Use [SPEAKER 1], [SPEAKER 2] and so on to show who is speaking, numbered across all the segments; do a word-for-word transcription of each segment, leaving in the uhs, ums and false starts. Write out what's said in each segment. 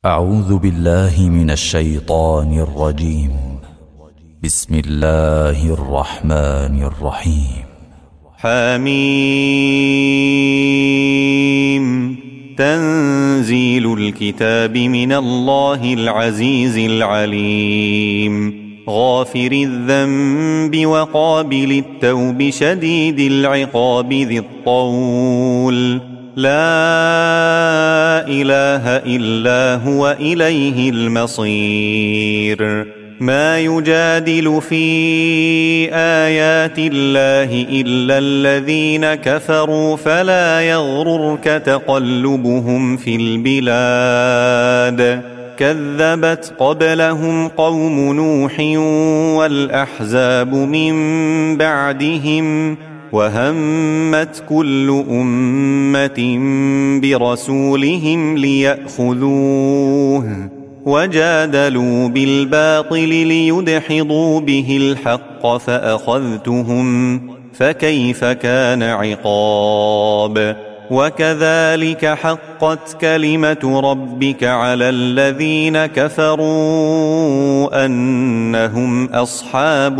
[SPEAKER 1] أعوذ بالله من الشيطان الرجيم. بسم الله الرحمن الرحيم.
[SPEAKER 2] حميم. تنزيل الكتاب من الله العزيز العليم، غافر الذنب وقابل التوب شديد العقاب ذي الطول، لا إله إلا هو إليه المصير. ما يجادل في آيات الله إلا الذين كفروا، فلا يغررك تقلبهم في البلاد. كذبت قبلهم قوم نوح والأحزاب من بعدهم، وهمت كل أمة برسولهم ليأخذوه، وجادلوا بالباطل ليدحضوا به الحق فأخذتهم، فكيف كان عقاب. وكذلك حقت كلمة ربك على الذين كفروا أنهم أصحاب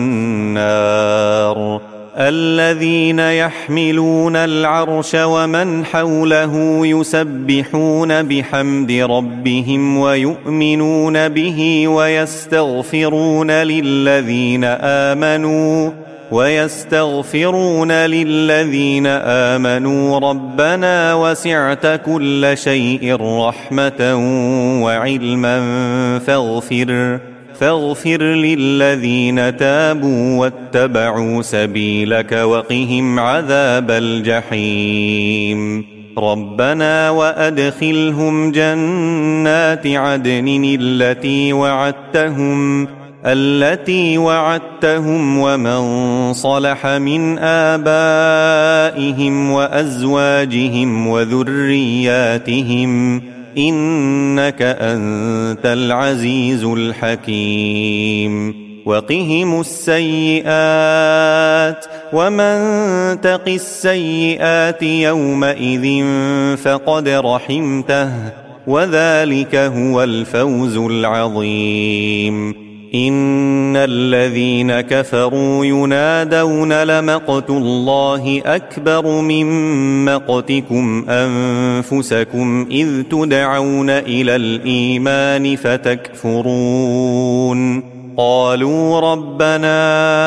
[SPEAKER 2] النار. الذين يحملون العرش ومن حوله يسبحون بحمد ربهم ويؤمنون به ويستغفرون للذين آمنوا ويستغفرون للذين آمنوا ربنا وسعت كل شيء رحمة وعلما فاغفر فاغفر للذين تابوا واتبعوا سبيلك وقهم عذاب الجحيم. ربنا وأدخلهم جنات عدن التي وعدتهم التي وعدتهم ومن صلح من آبائهم وأزواجهم وذرياتهم، إنك أنت العزيز الحكيم. وقهم السيئات، ومن تق السيئات يومئذ فقد رحمته، وذلك هو الفوز العظيم. إن الذين كفروا ينادون لمقت الله أكبر من مقتكم أنفسكم إذ تدعون إلى الإيمان فتكفرون. قالوا ربنا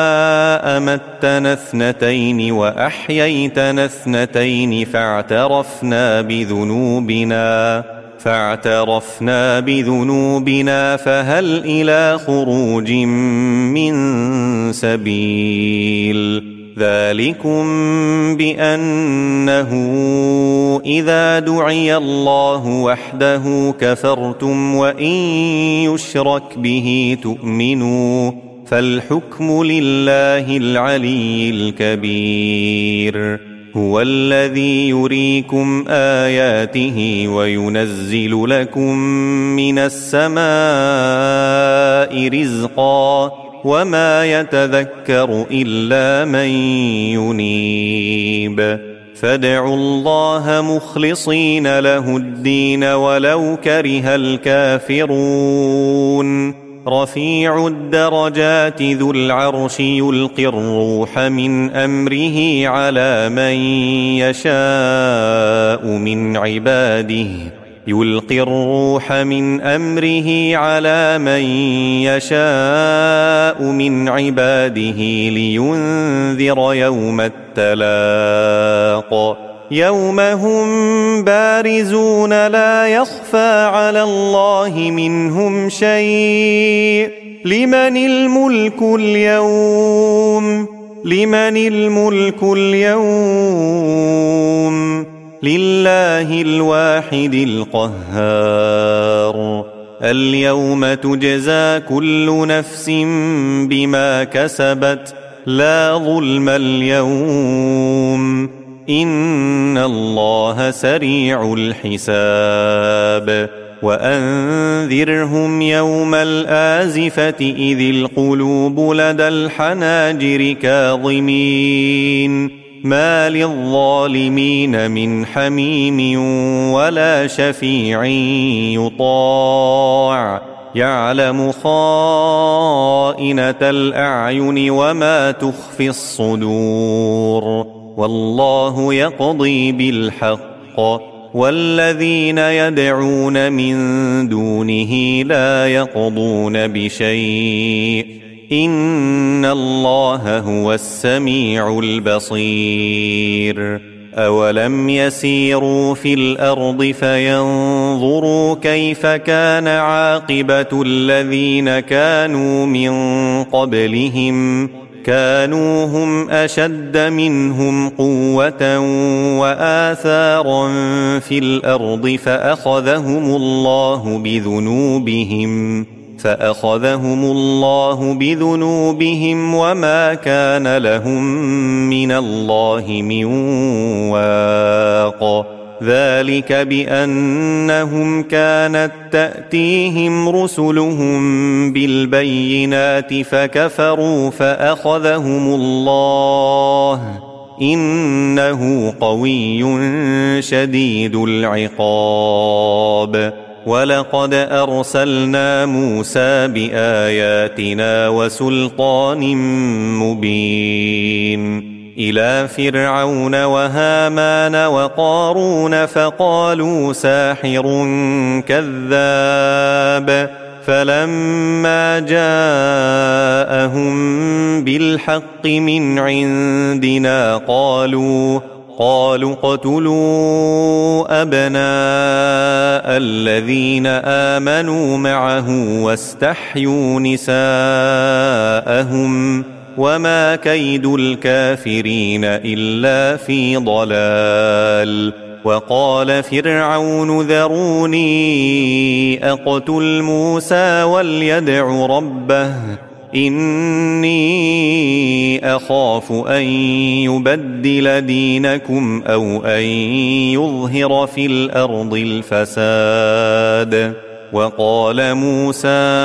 [SPEAKER 2] أمتنا اثنتين وأحييتنا اثنتين فاعترفنا بذنوبنا فاعترفنا بذنوبنا فهل إلى خروج من سبيل. ذلكم بأنه إذا دعي الله وحده كفرتم، وإن يشرك به تؤمنوا، فالحكم لله العلي الكبير. هو الذي يريكم آياته وينزل لكم من السماء رزقا، وما يتذكر إلا من ينيب. فادعوا الله مخلصين له الدين ولو كره الكافرون. رفيع الدرجات ذو العرش يلقي الروح من أمره على من يشاء من عباده يلقي الروح من أمره على من يشاء من عباده لينذر يوم التلاق، يوم هم بارزون لا يخفى على الله منهم شيء. لمن الملك اليوم لمن الملك اليوم لله الواحد القهار. اليوم تجزى كل نفس بما كسبت، لا ظلم اليوم، إن الله سريع الحساب. وأنذرهم يوم الآزفة إذ القلوب لدى الحناجر كاظمين ما للظالمين من حميم ولا شفيع يطاع يعلم خائنة الأعين وما تخفي الصدور والله يقضي بالحق والذين يدعون من دونه لا يقضون بشيء إن الله هو السميع البصير أولم يسيروا في الأرض فينظروا كيف كان عاقبة الذين كانوا من قبلهم كانوا هم أشد منهم قوة وآثارا في الأرض فأخذهم الله بذنوبهم فأخذهم الله بذنوبهم وما كان لهم من الله من واق ذلك بأنهم كانت تأتيهم رسلهم بالبينات فكفروا فأخذهم الله إنه قوي شديد العقاب ولقد أرسلنا موسى بآياتنا وسلطان مبين إلى فرعون وهامان وقارون فقالوا ساحر كذاب فلما جاءهم بالحق من عندنا قالوا قالوا اقتلوا أبناء الذين آمنوا معه واستحيوا نساءهم وما كيد الكافرين إلا في ضلال وقال فرعون ذروني أقتل موسى وليدع ربه إني أخاف أن يبدل دينكم أو أن يظهر في الأرض الفساد وقال موسى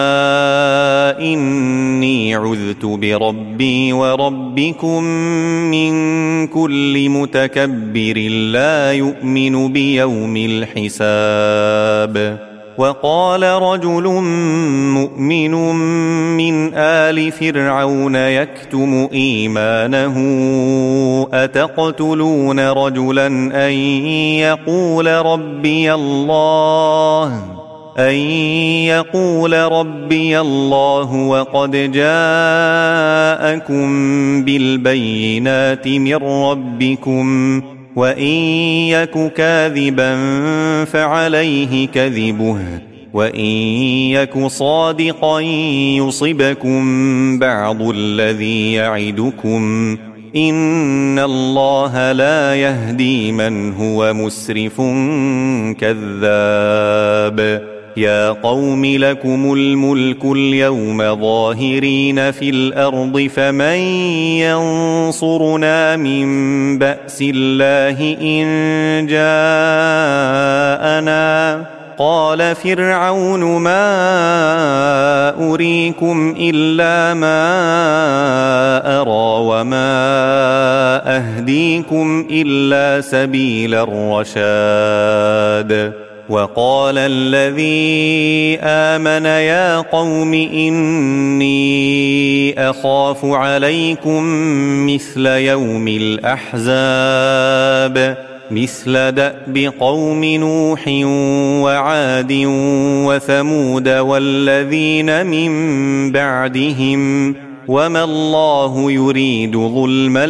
[SPEAKER 2] إني عذت بربي وربكم من كل متكبر لا يؤمن بيوم الحساب وقال رجل مؤمن من آل فرعون يكتم إيمانه أتقتلون رجلا أن يقول ربي الله أن يقول ربي الله وقد جاءكم بالبينات من ربكم وإن يك كاذبا فعليه كذبه وإن يك صادقا يصبكم بعض الذي يعدكم إن الله لا يهدي من هو مسرف كذاب يا قوم لكم الملك اليوم ظاهرين في الأرض فمن ينصرنا من بأس الله إن جاءنا قال فرعون ما أريكم إلا ما أرى وما أهديكم إلا سبيل الرشاد وقال الذي آمن يا قوم إني أخاف عليكم مثل يوم الأحزاب مثل دأب قوم نوح وعاد وثمود والذين من بعدهم وما الله يريد ظلما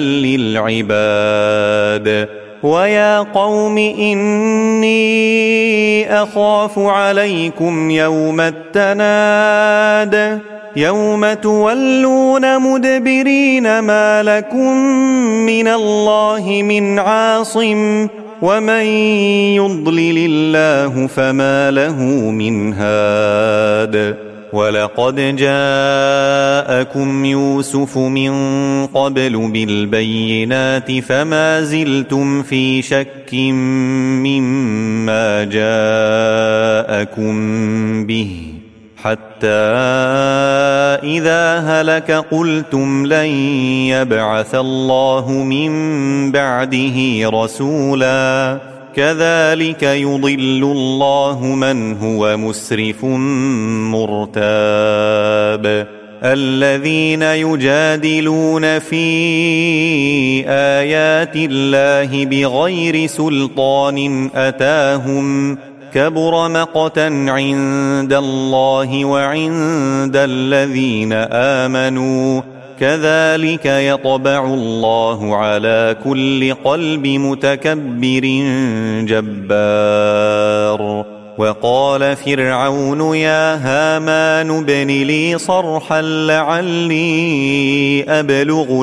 [SPEAKER 2] للعباد ويا قوم إني أخاف عليكم يوم التناد يوم تولون مدبرين ما لكم من الله من عاصم ومن يضلل الله فما له من هاد ولقد جاءكم يوسف من قبل بالبينات فما زلتم في شك مما جاءكم به حتى إذا هلك قلتم لن يبعث الله من بعده رسولا كذلك يضل الله من هو مسرف مرتاب الذين يجادلون في آيات الله بغير سلطان أتاهم كبر مقتا عند الله وعند الذين آمنوا كذلك يطبع الله على كل قلب متكبر جبار وقال فرعون يا هامان ابن لي صرحا لعلي أبلغ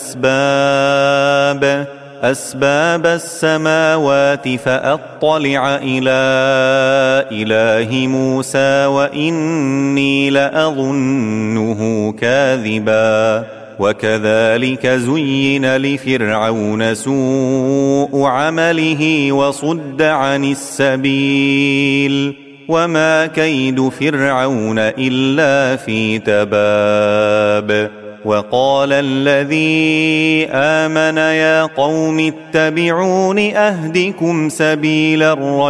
[SPEAKER 2] الأسباب أسباب السماوات فأطلع إلى إله موسى وإني لأظنه كاذبا وكذلك زين لفرعون سوء عمله وصد عن السبيل وما كيد فرعون إلا في تباب وقال الذي آمن يا قوم اتبعون أهدكم سبيل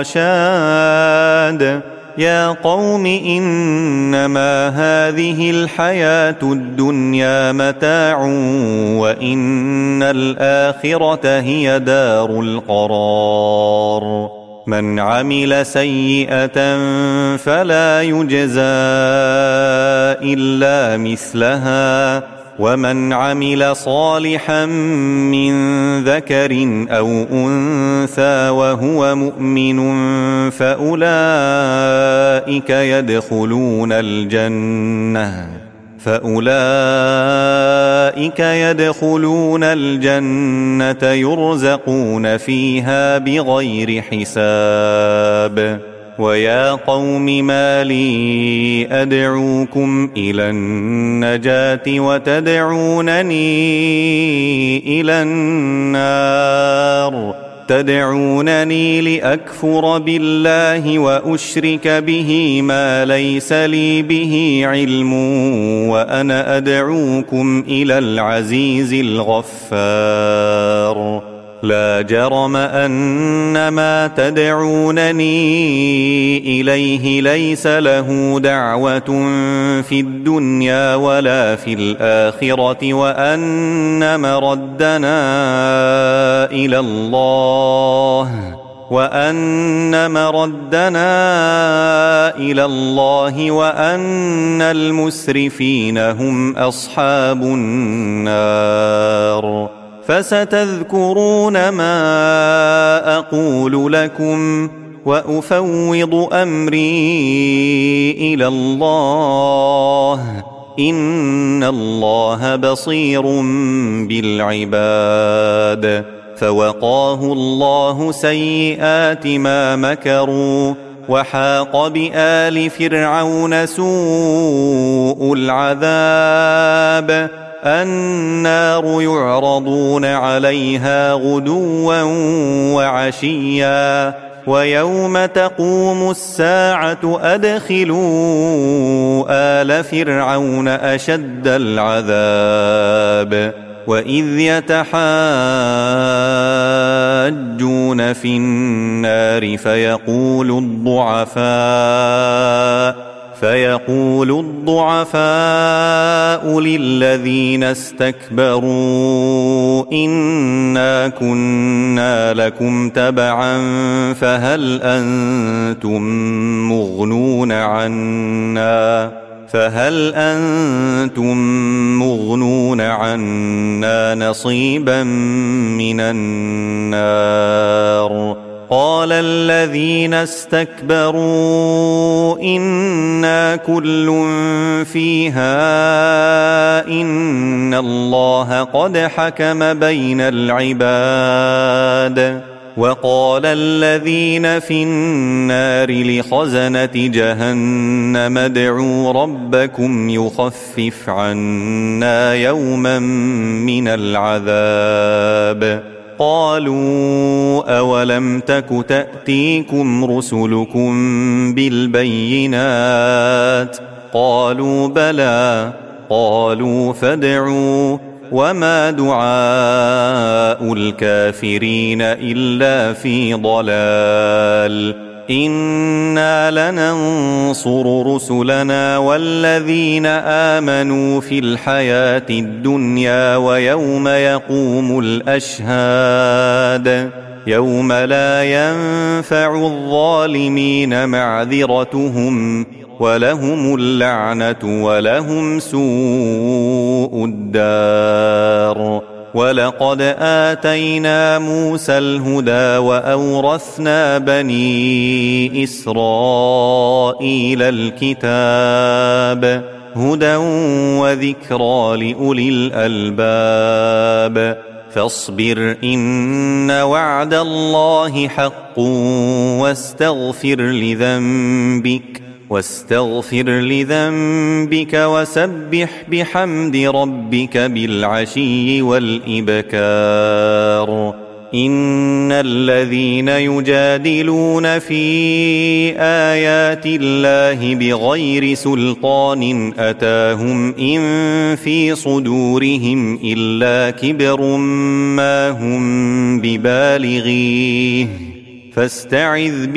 [SPEAKER 2] الرشاد يا قوم إنما هذه الحياة الدنيا متاع وإن الآخرة هي دار القرار من عمل سيئة فلا يجزى إلا مثلها ومن عمل صالحا من ذكر أو أنثى وهو مؤمن فأولئك يدخلون الجنة فأولئك يدخلون الجنة يرزقون فيها بغير حساب ويا قوم ما لي أدعوكم إلى النجاة وتدعونني إلى النار تدعونني لأكفر بالله وأشرك به ما ليس لي به علم وأنا أدعوكم إلى العزيز الغفار لا جرم أن ما تدعونني إليه ليس له دعوة في الدنيا ولا في الآخرة وأن مردنا إلى الله وأن مردنا إلى الله وأن المسرفين هم أصحاب النار فستذكرون ما أقول لكم وأفوض أمري إلى الله إن الله بصير بالعباد فوقاه الله سيئات ما مكروا وحاق بآل فرعون سوء العذاب النار يعرضون عليها غدوا وعشيا ويوم تقوم الساعة أدخلوا آل فرعون أشد العذاب وإذ يتحاجون في النار فيقول الضعفاء فيقول الضعفاء للذين استكبروا إنا كنا لكم تبعا فهل أنتم مغنون عنا فهل أنتم مغنون عنا نصيبا من النار قال الذين استكبروا إنا كل فيها إن الله قد حكم بين العباد وقال الذين في النار لخزنة جهنم ادعوا ربكم يخفف عنا يوما من العذاب قالوا أولم تك تأتيكم رسلكم بالبينات قالوا بلى قالوا فادعوا وما دعاء الكافرين إلا في ضلال إنا لننصر رسلنا والذين آمنوا في الحياة الدنيا ويوم يقوم الأشهاد يوم لا ينفع الظالمين معذرتهم ولهم اللعنة ولهم سوء الدار ولقد آتينا موسى الهدى وأورثنا بني إسرائيل الكتاب هدى وذكرى لأولي الألباب فاصبر إن وعد الله حق واستغفر لذنبك واستغفر لذنبك وسبح بحمد ربك بالعشي والإبكار إن الذين يجادلون في آيات الله بغير سلطان أتاهم إن في صدورهم إلا كبر ما هم ببالغيه فاستعذ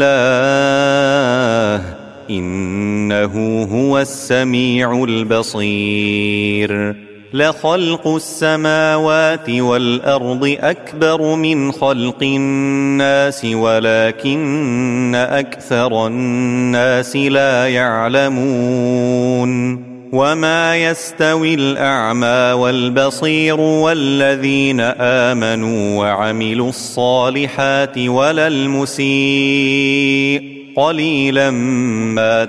[SPEAKER 2] بالله إنه هو السميع البصير لخلق السماوات والأرض أكبر من خلق الناس ولكن أكثر الناس لا يعلمون وما يستوي الأعمى والبصير والذين آمنوا وعملوا الصالحات ولا المسيء قليلا ما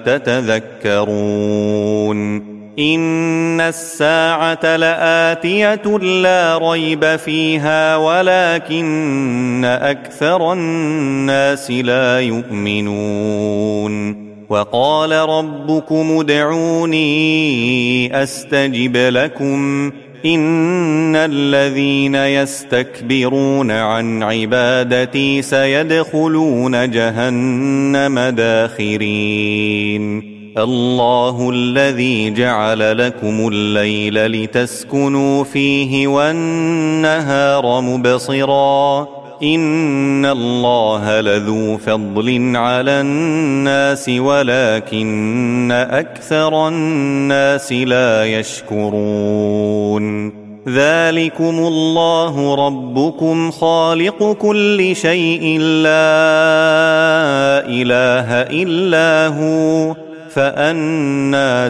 [SPEAKER 2] تتذكرون إن الساعة لآتية لا ريب فيها ولكن أكثر الناس لا يؤمنون وقال ربكم ادعوني أستجب لكم إن الذين يستكبرون عن عبادتي سيدخلون جهنم داخرين الله الذي جعل لكم الليل لتسكنوا فيه والنهار مبصرا إن الله لذو فضل على الناس ولكن أكثر الناس لا يشكرون ذلكم الله ربكم خالق كل شيء لا إله إلا هو فأنى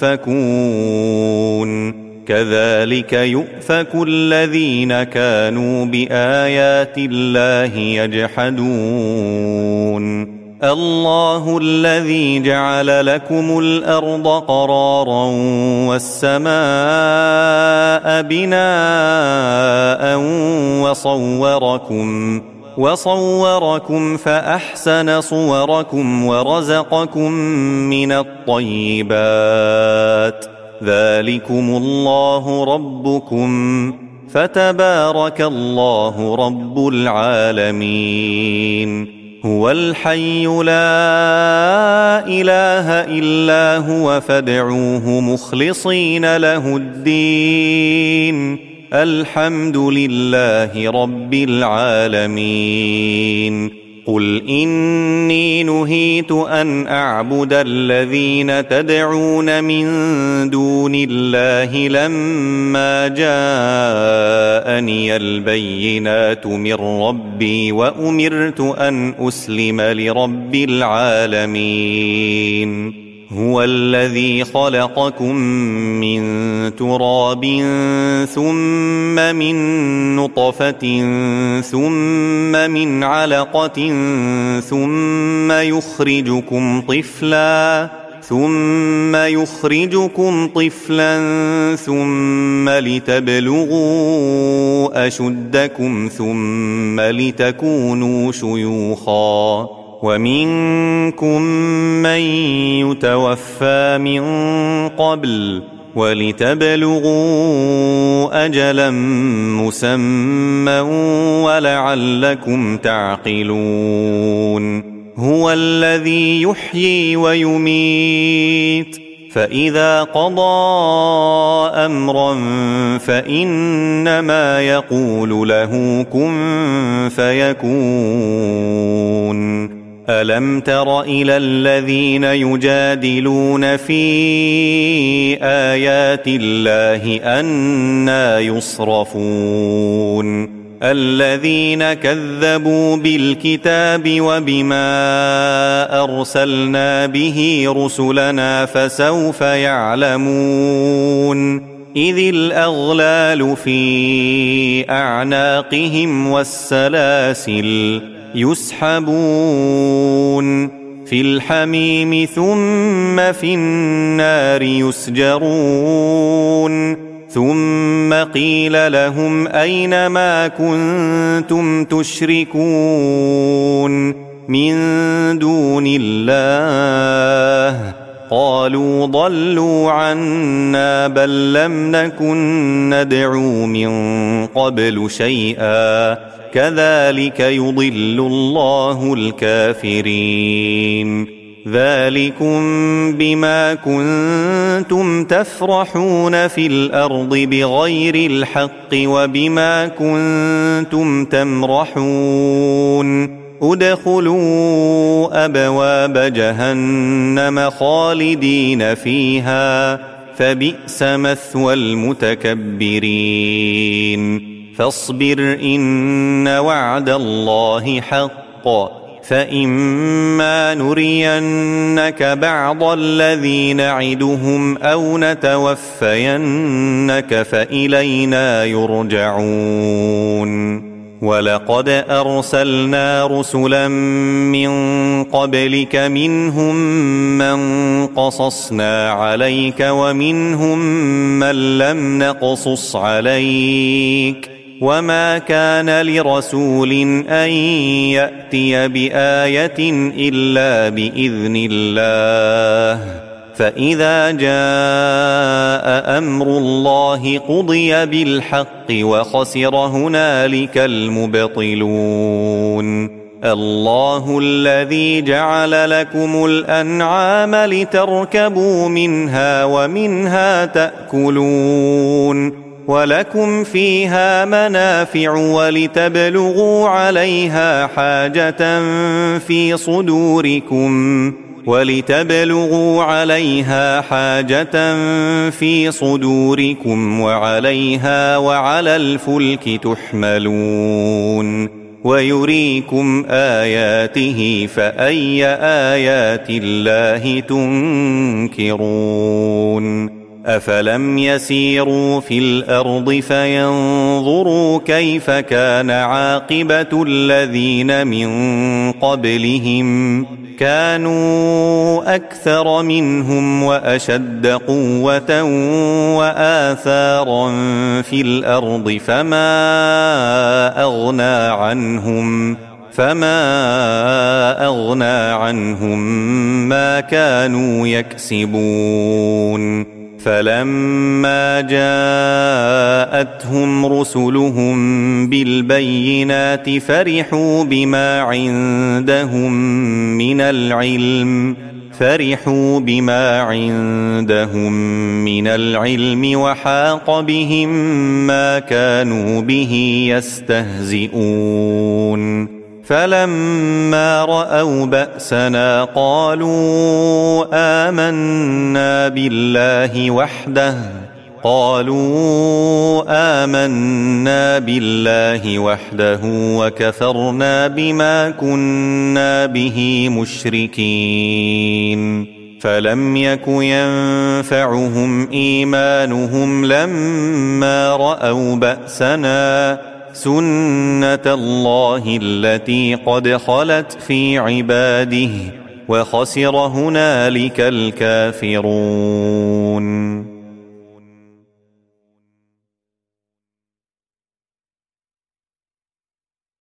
[SPEAKER 2] تؤفكون كذلك يؤفك الذين كانوا بآيات الله يجحدون الله الذي جعل لكم الأرض قرارا والسماء بناء وصوركم وصوركم فأحسن صوركم ورزقكم من الطيبات ذلكم الله ربكم فتبارك الله رب العالمين هو الحي لا إله إلا هو فادعوه مخلصين له الدين الحمد لله رب العالمين قل إني نهيت أن أعبد الذين تدعون من دون الله لما جاءني البينات من ربي وأمرت أن أسلم لرب العالمين هو الذي خلقكم من تراب ثم من نطفة ثم من علقة ثم يخرجكم طفلا ثم يخرجكم طفلا ثم لتبلغوا أشدكم ثم لتكونوا شيوخا ومنكم من يتوفى من قبل ولتبلغوا أجلا مسمى ولعلكم تعقلون هو الذي يحيي ويميت فإذا قضى أمرا فإنما يقول له كن فيكون ألم تر إلى الذين يجادلون في آيات الله أنى يصرفون الذين كذبوا بالكتاب وبما أرسلنا به رسلنا فسوف يعلمون إذ الأغلال في أعناقهم والسلاسل يسحبون في الحميم ثم في النار يسجرون ثم قيل لهم أين ما كنتم تشركون من دون الله قالوا ضلوا عنا بل لم نكن ندعو من قبل شيئا كذلك يضل الله الكافرين ذلكم بما كنتم تفرحون في الأرض بغير الحق وبما كنتم تمرحون ادخلوا أبواب جهنم خالدين فيها فبئس مثوى المتكبرين فاصبر إن وعد الله حق فإما نرينك بعض الذي نعدهم أو نتوفينك فإلينا يرجعون ولقد أرسلنا رسلا من قبلك منهم من قصصنا عليك ومنهم من لم نقصص عليك وما كان لرسول أن يأتي بآية إلا بإذن الله فإذا جاء أمر الله قضي بالحق وخسر هنالك المبطلون الله الذي جعل لكم الأنعام لتركبوا منها ومنها تأكلون ولكم فيها منافع ولتبلغوا عليها حاجة في صدوركم ولتبلغوا عليها حاجة في صدوركم وعليها وعلى الفلك تحملون ويريكم آياته فأي آيات الله تنكرون أفلم يسيروا في الأرض فينظروا كيف كان عاقبة الذين من قبلهم كانوا أكثر منهم وأشد قوة وآثارا في الأرض فما أغنى عنهم فما أغنى عنهم ما كانوا يكسبون فلما جاءتهم رسلهم بالبينات فرحوا بما عندهم من العلم فرحوا بما عندهم من العلم وحاق بهم ما كانوا به يستهزئون فلما رأوا بأسنا قالوا آمنا بالله وحده قالوا آمنا بالله وحده وكفرنا بما كنا به مشركين فلم يك ينفعهم إيمانهم لما رأوا بأسنا سنة الله التي قد خلت في عباده وخسر هنالك الكافرون